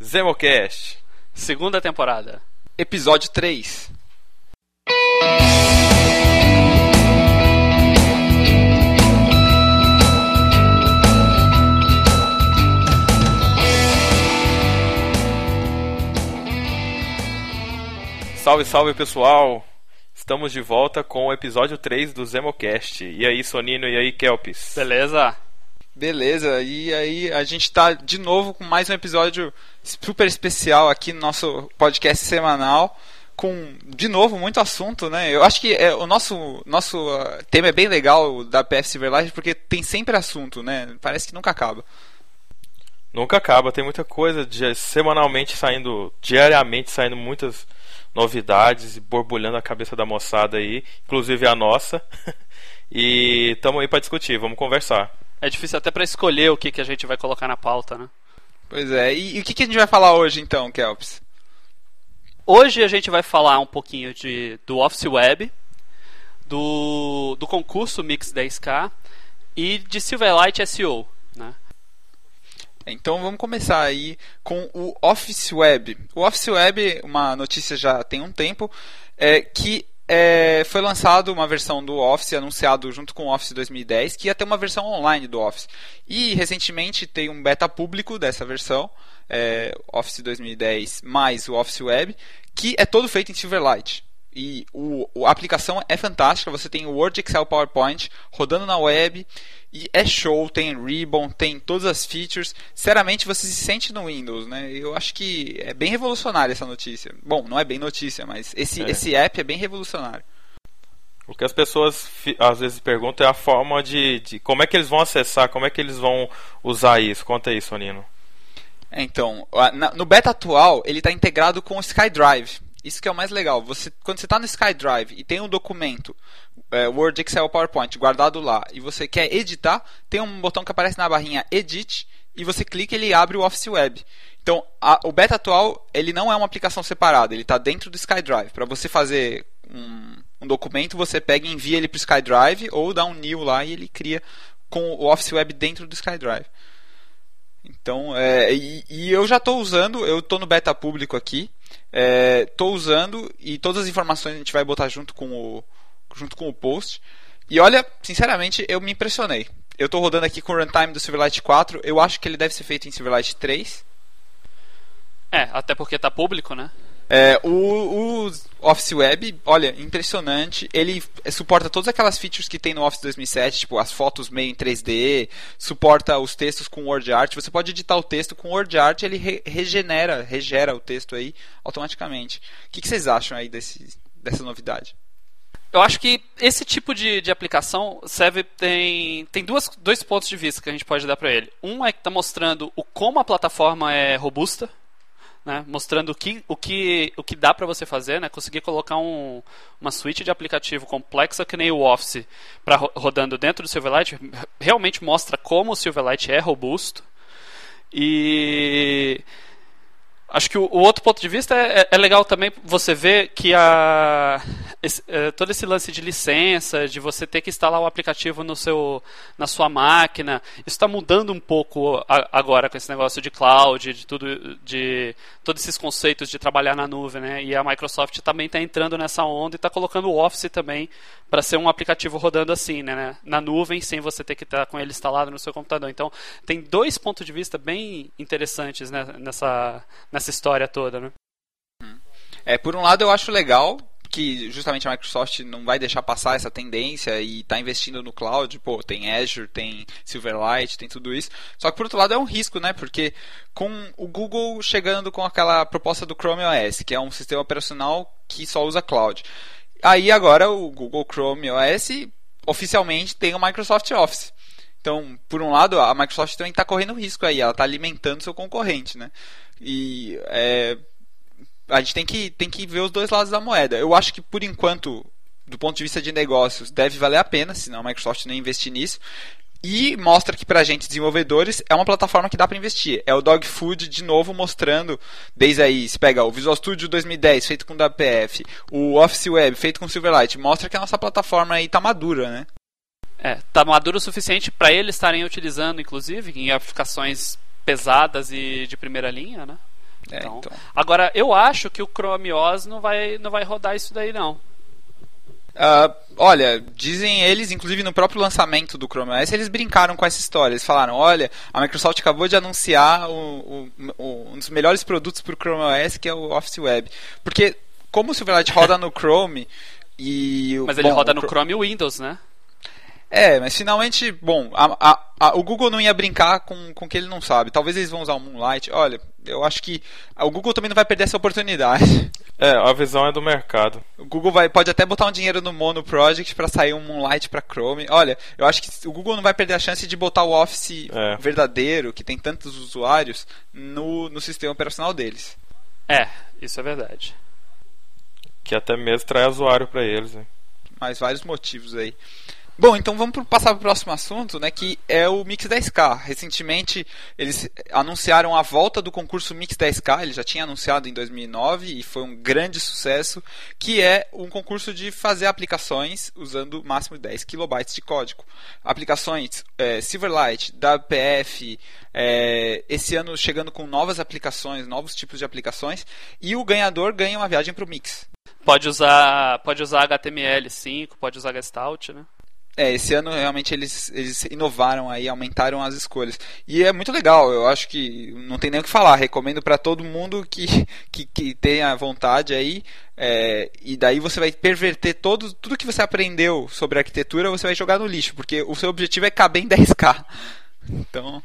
Zemocast, segunda temporada, episódio 3. Salve, salve pessoal! Estamos de volta com o episódio 3 do Zemocast. E aí, Sonino, e aí, Kelpis? Beleza, e aí a gente tá de novo com mais um episódio super especial aqui no nosso podcast semanal, com, de novo, muito assunto, né? Eu acho que o nosso tema é bem legal, da PF Silverlight, porque tem sempre assunto, né? Parece que nunca acaba. Nunca acaba, tem muita coisa, semanalmente saindo, diariamente saindo muitas novidades e borbulhando a cabeça da moçada aí, inclusive a nossa. E estamos aí para discutir, vamos conversar. É difícil até para escolher o que a gente vai colocar na pauta, né? Pois é, e o que a gente vai falar hoje então, Kelps? Hoje a gente vai falar um pouquinho do Office Web, do concurso Mix 10K e de Silverlight SEO, né? Então vamos começar aí com o Office Web. O Office Web, uma notícia já tem um tempo, que foi lançado uma versão do Office, anunciado junto com o Office 2010, que ia ter uma versão online do Office. E recentemente tem um beta público dessa versão, Office 2010 mais o Office Web, que é todo feito em Silverlight. E a aplicação é fantástica, você tem o Word, Excel, PowerPoint rodando na web, e é show, tem Ribbon, tem todas as features. Sinceramente, você se sente no Windows, né? Eu acho que é bem revolucionária essa notícia. Bom, não é bem notícia, mas esse app é bem revolucionário. O que as pessoas às vezes perguntam é a forma de como é que eles vão acessar, como é que eles vão usar isso. Conta aí, Sonino. Então, no beta atual, ele está integrado com o SkyDrive. Isso que é o mais legal. Quando você está no SkyDrive e tem um documento, Word, Excel, PowerPoint guardado lá, e você quer editar, tem um botão que aparece na barrinha Edit, e você clica e ele abre o Office Web. Então, o beta atual, ele não é uma aplicação separada, ele está dentro do SkyDrive. Para você fazer um documento, você pega e envia ele para o SkyDrive, ou dá um new lá e ele cria com o Office Web dentro do SkyDrive. Então, e eu já estou usando, eu estou no beta público aqui, estou usando, e todas as informações a gente vai botar junto com o post. E olha, sinceramente, eu me impressionei. Eu estou rodando aqui com o runtime do Silverlight 4, eu acho que ele deve ser feito em Silverlight 3. Até porque está público, né? O Office Web, olha, impressionante. Ele suporta todas aquelas features que tem no Office 2007, tipo as fotos meio em 3D, suporta os textos com WordArt. Você pode editar o texto com WordArt, ele regera o texto aí automaticamente. O que vocês acham aí dessa novidade? Eu acho que esse tipo de aplicação tem dois pontos de vista que a gente pode dar para ele. Um é que está mostrando como a plataforma é robusta, né? Mostrando o que dá para você fazer, né? Conseguir colocar uma suite de aplicativo complexa que nem o Office rodando dentro do Silverlight realmente mostra como o Silverlight é robusto. E acho que o outro ponto de vista é legal também você ver que todo esse lance de licença, de você ter que instalar o aplicativo na sua máquina, isso está mudando um pouco agora com esse negócio de cloud, de todos esses conceitos de trabalhar na nuvem, né? E a Microsoft também está entrando nessa onda e está colocando o Office também para ser um aplicativo rodando assim, né? Na nuvem, sem você ter que estar com ele instalado no seu computador. Então, tem dois pontos de vista bem interessantes, né, nessa história toda, né? Por um lado, eu acho legal que justamente a Microsoft não vai deixar passar essa tendência e está investindo no cloud. Pô, tem Azure, tem Silverlight, tem tudo isso. Só que por outro lado é um risco, né? Porque com o Google chegando com aquela proposta do Chrome OS, que é um sistema operacional que só usa cloud. Aí agora o Google Chrome OS oficialmente tem o Microsoft Office. Então, por um lado, a Microsoft também está correndo risco aí, ela está alimentando seu concorrente, né? E a gente tem que ver os dois lados da moeda. Eu acho que, por enquanto, do ponto de vista de negócios, deve valer a pena, senão a Microsoft não investir nisso. E mostra que pra gente, desenvolvedores, é uma plataforma que dá pra investir. É o Dogfood, de novo, mostrando, desde aí, se pega o Visual Studio 2010, feito com WPF, o Office Web, feito com Silverlight, mostra que a nossa plataforma aí tá madura, né? Tá maduro o suficiente para eles estarem utilizando, inclusive, em aplicações pesadas e de primeira linha, né? Então. Agora, eu acho que o Chrome OS não vai rodar isso daí, não. Olha, dizem eles, inclusive no próprio lançamento do Chrome OS, eles brincaram com essa história. Eles falaram, olha, a Microsoft acabou de anunciar um dos melhores produtos para o Chrome OS, que é o Office Web. Porque, como o Silverlight roda no Chrome e... Mas ele roda no Chrome e Windows, né? Mas finalmente, o Google não ia brincar com o que ele não sabe. Talvez eles vão usar o Moonlight. Olha, eu acho que o Google também não vai perder essa oportunidade. A visão é do mercado. O Google pode até botar um dinheiro no Mono Project para sair um Moonlight para Chrome. Olha, eu acho que o Google não vai perder a chance de botar o Office verdadeiro, que tem tantos usuários, no sistema operacional deles. Isso é verdade. Que até mesmo traz usuário para eles. Hein? Mas vários motivos aí. Bom, então vamos passar para o próximo assunto, né, que é o Mix 10K. Recentemente eles anunciaram a volta do concurso Mix 10K, ele já tinha anunciado em 2009 e foi um grande sucesso, que é um concurso de fazer aplicações usando o máximo de 10 KB de código. Aplicações Silverlight, WPF, esse ano chegando com novas aplicações, novos tipos de aplicações, e o ganhador ganha uma viagem para o Mix. Pode usar HTML5, pode usar Gestalt, né? Esse ano realmente eles inovaram aí, aumentaram as escolhas. E é muito legal, eu acho que não tem nem o que falar. Recomendo para todo mundo que tenha vontade aí. E daí você vai perverter tudo que você aprendeu sobre arquitetura, você vai jogar no lixo, porque o seu objetivo é caber em 10K. Então...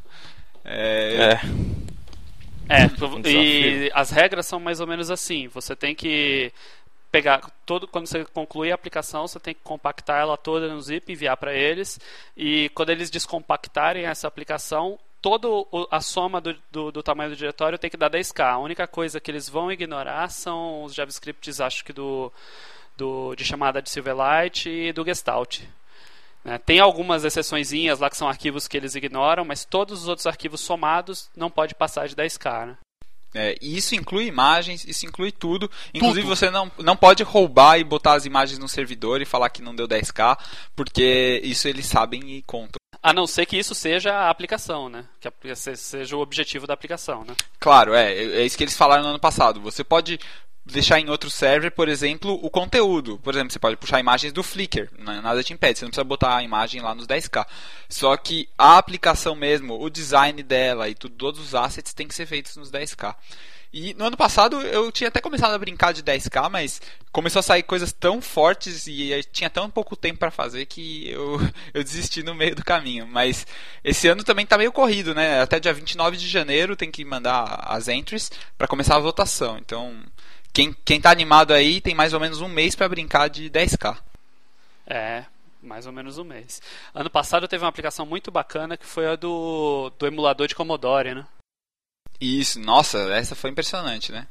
E as regras são mais ou menos assim. Você tem que pegar quando você concluir a aplicação, você tem que compactar ela toda no zip, enviar para eles, e quando eles descompactarem essa aplicação, toda a soma do tamanho do diretório tem que dar 10K. A única coisa que eles vão ignorar são os JavaScripts, acho que de chamada de Silverlight e do Gestalt. Tem algumas exceçõezinhas lá que são arquivos que eles ignoram, mas todos os outros arquivos somados não pode passar de 10K, né? E isso inclui imagens, isso inclui tudo. Inclusive você não pode roubar e botar as imagens no servidor e falar que não deu 10K, porque isso eles sabem e contam. A não ser que isso seja a aplicação, né? Que seja o objetivo da aplicação, né? Claro, é isso que eles falaram no ano passado. Você pode deixar em outro server, por exemplo, o conteúdo. Por exemplo, você pode puxar imagens do Flickr, nada te impede, você não precisa botar a imagem lá nos 10K. Só que a aplicação mesmo, o design dela e todos os assets têm que ser feitos nos 10K. E no ano passado eu tinha até começado a brincar de 10K, mas começou a sair coisas tão fortes e eu tinha tão pouco tempo para fazer que eu desisti no meio do caminho. Mas esse ano também está meio corrido, né? Até dia 29 de janeiro tem que mandar as entries para começar a votação. Então... Quem tá animado aí tem mais ou menos um mês para brincar de 10K. Mais ou menos um mês. Ano passado teve uma aplicação muito bacana que foi a do emulador de Commodore, né? Isso, nossa, essa foi impressionante, né?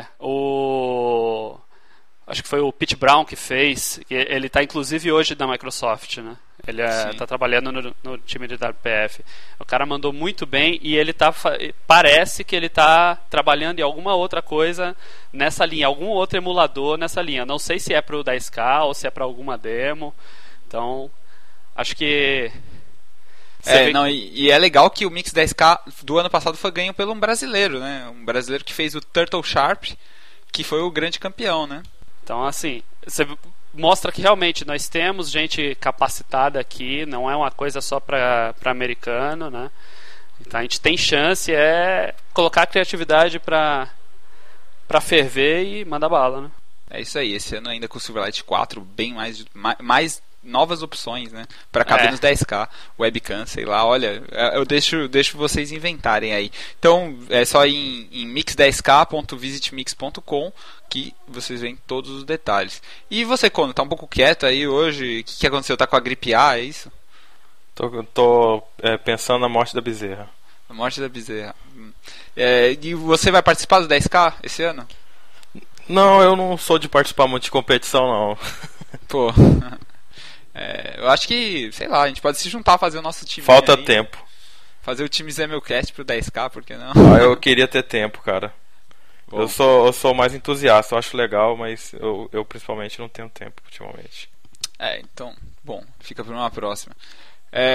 Acho que foi o Pete Brown que fez. Ele está inclusive hoje na Microsoft, né? Ele está trabalhando no time de WPF. O cara mandou muito bem e ele parece que ele está trabalhando em alguma outra coisa nessa linha, algum outro emulador nessa linha. Não sei se é para o 10K ou se é para alguma demo. Então, acho que... E é legal que o Mix 10K do ano passado foi ganho por um brasileiro, né? Um brasileiro que fez o Turtle Sharp, que foi o grande campeão, né? Então, assim, você mostra que realmente nós temos gente capacitada aqui, não é uma coisa só para americano, né? Então a gente tem chance, colocar a criatividade para ferver e mandar bala, né? É isso aí, esse ano ainda com o Silverlight 4, bem mais novas opções, né? Para caber nos 10K, webcam, sei lá, olha, eu deixo vocês inventarem aí. Então, é só ir em mix10k.visitmix.com que vocês veem todos os detalhes. E você, Kono, tá um pouco quieto aí hoje? O que aconteceu? Tá com a gripe A, é isso? Tô pensando na morte da bezerra. A morte da bezerra. E você vai participar do 10K esse ano? Não, eu não sou de participar muito de competição, não. Pô... eu acho que, sei lá, a gente pode se juntar, fazer o nosso time. Falta aí, tempo. Fazer o time Zemelcast pro 10K, por que não? Eu queria ter tempo, cara. Eu sou mais entusiasta, eu acho legal, mas eu principalmente não tenho tempo ultimamente. Então, bom, fica para uma próxima.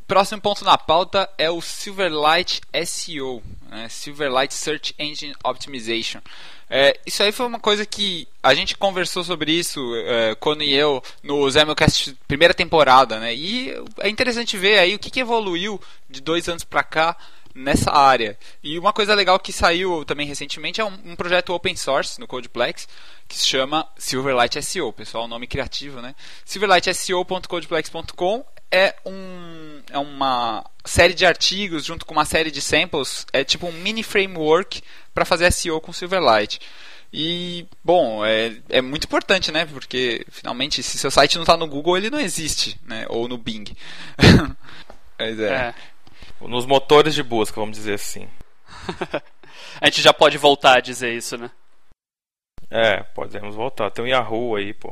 Próximo ponto na pauta é o Silverlight SEO, né? Silverlight Search Engine Optimization. Isso aí foi uma coisa que a gente conversou sobre isso, Kono e eu, no Zemmelcast primeira temporada, né? E é interessante ver aí o que evoluiu de 2 anos para cá nessa área. E uma coisa legal que saiu também recentemente é um projeto open source no Codeplex que se chama Silverlight SEO. Pessoal, nome criativo, né? silverlightseo.codeplex.com é uma série de artigos junto com uma série de samples, é tipo um mini framework para fazer SEO com Silverlight. E, bom, é muito importante, né? Porque, finalmente, se seu site não está no Google, ele não existe, né? Ou no Bing. Mas nos motores de busca, vamos dizer assim. A gente já pode voltar a dizer isso, né? Podemos voltar. Tem um Yahoo aí, pô.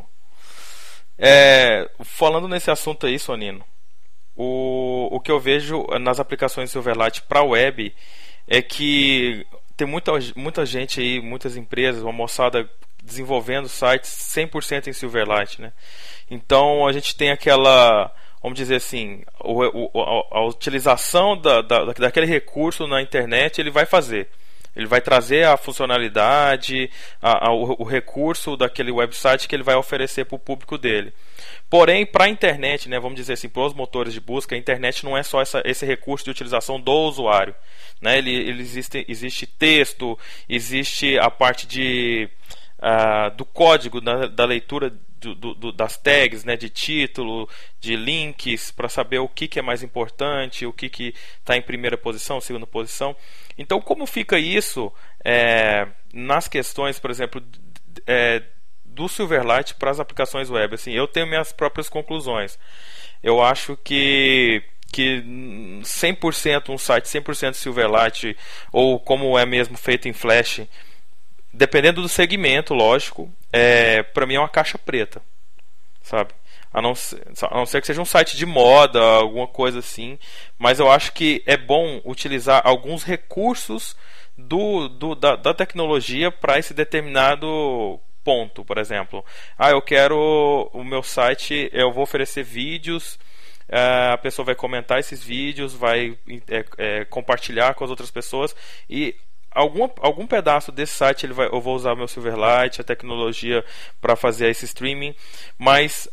Falando nesse assunto aí, Sonino, o que eu vejo nas aplicações Silverlight para web é que tem muita gente aí, muitas empresas, uma moçada desenvolvendo sites 100% em Silverlight, né? Então a gente tem aquela, vamos dizer assim, a utilização daquele recurso na internet, ele vai fazer. Ele vai trazer a funcionalidade, o recurso daquele website que ele vai oferecer para o público dele. Porém, para a internet, né, vamos dizer assim, para os motores de busca, a internet não é só esse recurso de utilização do usuário, né? Ele existe texto, existe a parte do código da leitura das tags, né, de título, de links, para saber o que é mais importante, o que está em primeira posição, segunda posição. Então, como fica isso nas questões, por exemplo, do Silverlight para as aplicações web? Assim, eu tenho minhas próprias conclusões. Eu acho que 100% um site 100% Silverlight, ou como é mesmo feito em Flash, dependendo do segmento, lógico, para mim é uma caixa preta, sabe? A não ser que seja um site de moda, alguma coisa assim, mas eu acho que é bom utilizar alguns recursos da tecnologia para esse determinado ponto. Por exemplo, eu quero o meu site, eu vou oferecer vídeos, a pessoa vai comentar esses vídeos, vai compartilhar com as outras pessoas, e algum pedaço desse site eu vou usar o meu Silverlight, a tecnologia, para fazer esse streaming, mas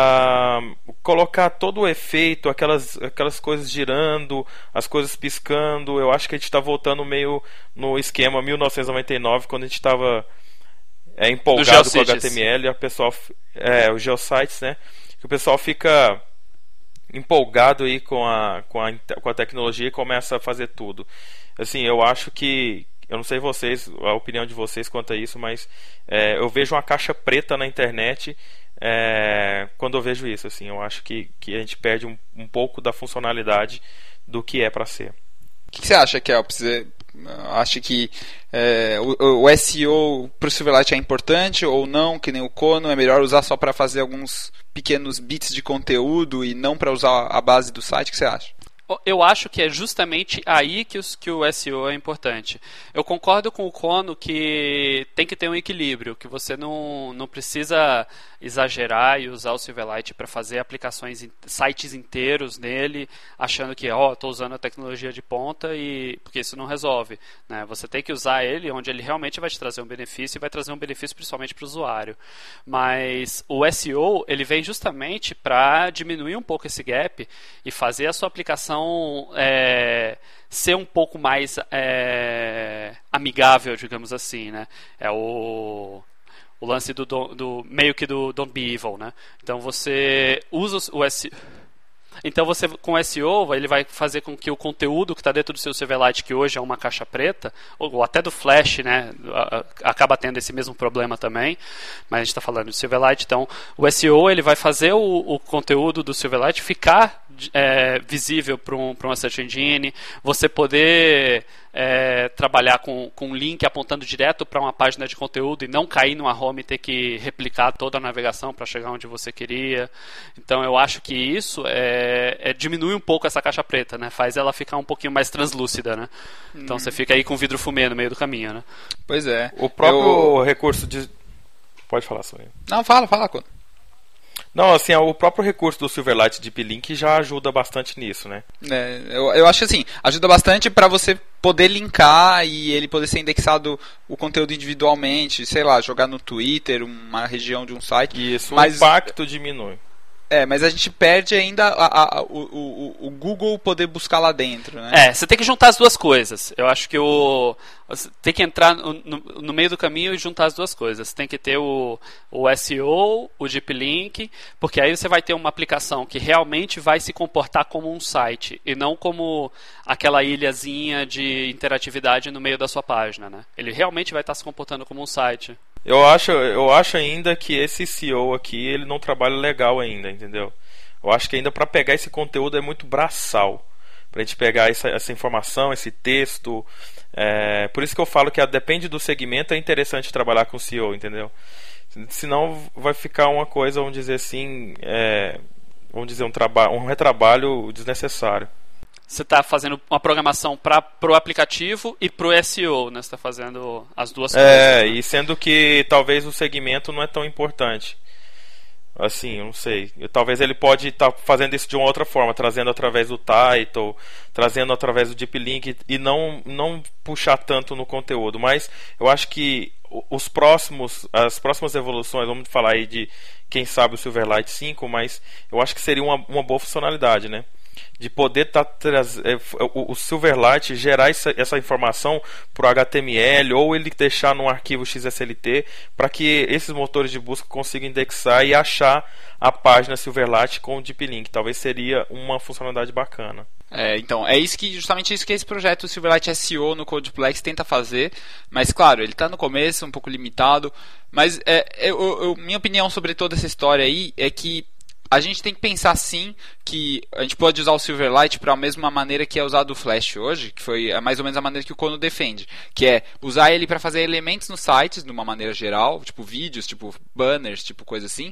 colocar todo o efeito, aquelas coisas girando, as coisas piscando, eu acho que a gente está voltando meio no esquema 1999, quando a gente estava empolgado com o HTML, os geosites, né? Que o pessoal fica empolgado aí com a tecnologia e começa a fazer tudo. Assim, eu acho que, eu não sei a opinião de vocês quanto a isso, mas eu vejo uma caixa preta na internet quando eu vejo isso. Assim, eu acho que a gente perde um pouco da funcionalidade do que é para ser. O que você acha, Kel? Você acha que o SEO para o Silverlight é importante ou não? Que nem o Kono, é melhor usar só para fazer alguns pequenos bits de conteúdo e não para usar a base do site? O que você acha? Eu acho que é justamente aí que o SEO é importante. Eu concordo com o Kono que tem que ter um equilíbrio, que você não precisa exagerar e usar o Silverlight para fazer aplicações, sites inteiros nele, achando que estou usando a tecnologia de ponta, porque isso não resolve, né? Você tem que usar ele onde ele realmente vai te trazer um benefício, e vai trazer um benefício principalmente para o usuário. Mas o SEO ele vem justamente para diminuir um pouco esse gap e fazer a sua aplicação ser um pouco mais amigável, digamos assim, né? É o lance do meio que do Don't Be Evil, né? Então você usa o SEO. Então você, com o SEO, ele vai fazer com que o conteúdo que está dentro do seu Silverlight, que hoje é uma caixa preta, ou até do Flash, né, acaba tendo esse mesmo problema também, mas a gente está falando de Silverlight. Então o SEO ele vai fazer o conteúdo do Silverlight ficar visível para uma search engine, você poder trabalhar com um link apontando direto para uma página de conteúdo e não cair numa home e ter que replicar toda a navegação para chegar onde você queria. Então eu acho que isso diminui um pouco essa caixa preta, né? Faz ela ficar um pouquinho mais translúcida, né? Então você fica aí com vidro fumê no meio do caminho, né? Pois é. O próprio recurso de... Pode falar, Sonia. Não, fala. Não, assim, o próprio recurso do Silverlight Deep Link já ajuda bastante nisso, né? Eu acho que assim, ajuda bastante para você poder linkar e ele poder ser indexado o conteúdo individualmente, sei lá, jogar no Twitter, uma região de um site. Isso, mas o impacto diminui. Mas a gente perde ainda o Google poder buscar lá dentro, né? Você tem que juntar as duas coisas. Eu acho que você tem que entrar no meio do caminho e juntar as duas coisas. Você tem que ter o SEO, o Deep Link, porque aí você vai ter uma aplicação que realmente vai se comportar como um site e não como aquela ilhazinha de interatividade no meio da sua página, né? Ele realmente vai estar se comportando como um site. Eu acho ainda que esse SEO aqui, ele não trabalha legal ainda, entendeu? Eu acho que ainda para pegar esse conteúdo é muito braçal. Pra gente pegar essa informação, esse texto. Por isso que eu falo que depende do segmento, é interessante trabalhar com SEO, entendeu? Senão vai ficar uma coisa, vamos dizer assim, um retrabalho desnecessário. Você está fazendo uma programação para o aplicativo e para o SEO, né? Você está fazendo as duas coisas. Né? E sendo que talvez o segmento não é tão importante. Assim, eu não sei. Talvez ele pode estar fazendo isso de uma outra forma, trazendo através do title, trazendo através do Deep Link e não puxar tanto no conteúdo. Mas eu acho que as próximas evoluções, vamos falar aí de, quem sabe, o Silverlight 5, mas eu acho que seria uma boa funcionalidade, né? De poder o Silverlight gerar essa informação para o HTML ou ele deixar num arquivo XSLT para que esses motores de busca consigam indexar e achar a página Silverlight com o Deep Link. Talvez seria uma funcionalidade bacana. Então, justamente isso que esse projeto Silverlight SEO no Codeplex tenta fazer, mas claro, ele está no começo, um pouco limitado, mas minha opinião sobre toda essa história aí é que a gente tem que pensar sim que a gente pode usar o Silverlight para a mesma maneira que é usado o Flash hoje, que foi mais ou menos a maneira que o Kono defende, que é usar ele para fazer elementos nos sites de uma maneira geral, tipo vídeos, tipo banners, tipo coisa assim,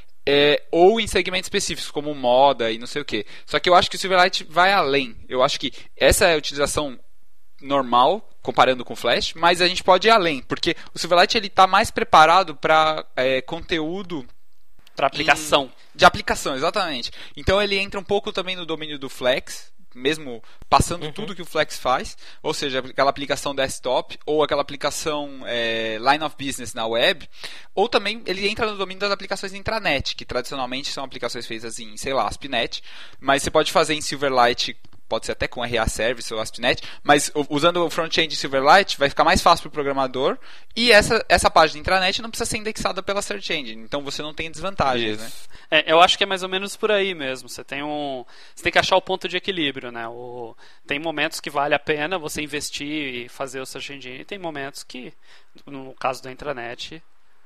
ou em segmentos específicos como moda e não sei o que. Só que eu acho que o Silverlight vai além. Eu acho que essa é a utilização normal comparando com o Flash, mas a gente pode ir além, porque o Silverlight ele está mais preparado para conteúdo para aplicação. De aplicação, exatamente. Então ele entra um pouco também no domínio do Flex, mesmo passando tudo que o Flex faz, ou seja, aquela aplicação desktop ou aquela aplicação line of business na web, ou também ele entra no domínio das aplicações de intranet, que tradicionalmente são aplicações feitas em, sei lá, ASP.NET, mas você pode fazer em Silverlight, pode ser até com RA Service ou ASP.NET, mas usando o front-end de Silverlight vai ficar mais fácil para o programador e essa página intranet não precisa ser indexada pela Search Engine, então você não tem desvantagens, né? Eu acho que é mais ou menos por aí mesmo. Você tem que achar o ponto de equilíbrio, né? Tem momentos que vale a pena você investir e fazer o Search Engine, e tem momentos que, no caso da intranet,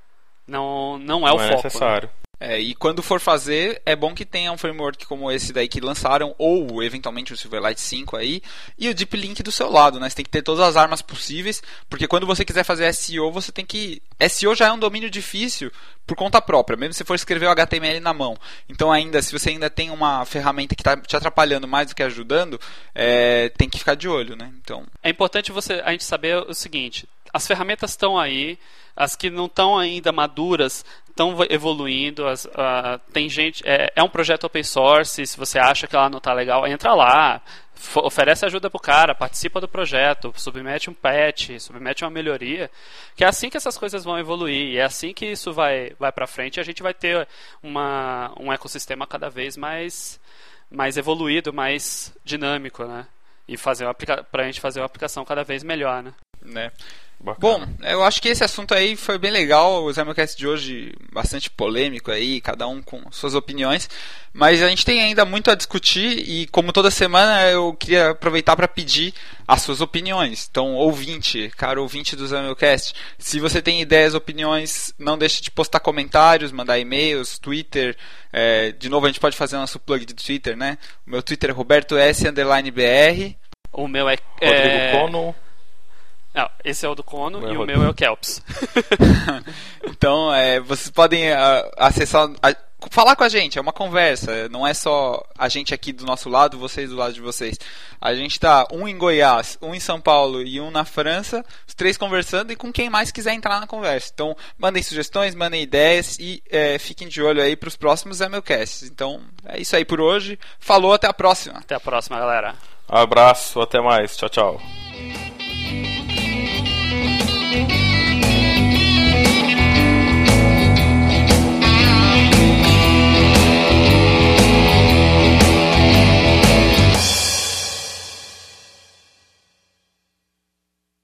não é o foco. Necessário. Né? E quando for fazer, é bom que tenha um framework como esse daí que lançaram, ou eventualmente o Silverlight 5 aí, e o Deep Link do seu lado, né? Você tem que ter todas as armas possíveis, porque quando você quiser fazer SEO, você tem que... SEO já é um domínio difícil por conta própria, mesmo se for escrever o HTML na mão. Então se você ainda tem uma ferramenta que está te atrapalhando mais do que ajudando, tem que ficar de olho, né? Então... É importante a gente saber o seguinte: as ferramentas estão aí, as que não estão ainda maduras estão evoluindo, tem gente, é um projeto open source, se você acha que ela não está legal, entra lá, oferece ajuda pro cara, participa do projeto, submete um patch, submete uma melhoria, que é assim que essas coisas vão evoluir, e é assim que isso vai para frente, e a gente vai ter um ecossistema cada vez mais evoluído, mais dinâmico, né? E pra gente fazer uma aplicação cada vez melhor, né? Bom, eu acho que esse assunto aí foi bem legal, o Zemmelcast de hoje bastante polêmico aí, cada um com suas opiniões, mas a gente tem ainda muito a discutir e como toda semana eu queria aproveitar para pedir as suas opiniões. Então, caro ouvinte do Zemmelcast, se você tem ideias, opiniões, não deixe de postar comentários, mandar e-mails, Twitter, de novo a gente pode fazer nosso plug de Twitter, né? O meu Twitter é robertos_br. O meu é Rodrigo Kono. Não, esse é o do Kono e o meu é o Kelps. Então, vocês podem acessar falar com a gente, é uma conversa, não é só a gente aqui do nosso lado, vocês do lado de vocês. A gente tá um em Goiás, um em São Paulo e um na França, os 3 conversando e com quem mais quiser entrar na conversa. Então, mandem sugestões, mandem ideias e fiquem de olho aí pros próximos MLcasts. Então, é isso aí por hoje. Falou, até a próxima. Até a próxima, galera. Abraço, até mais. Tchau, tchau.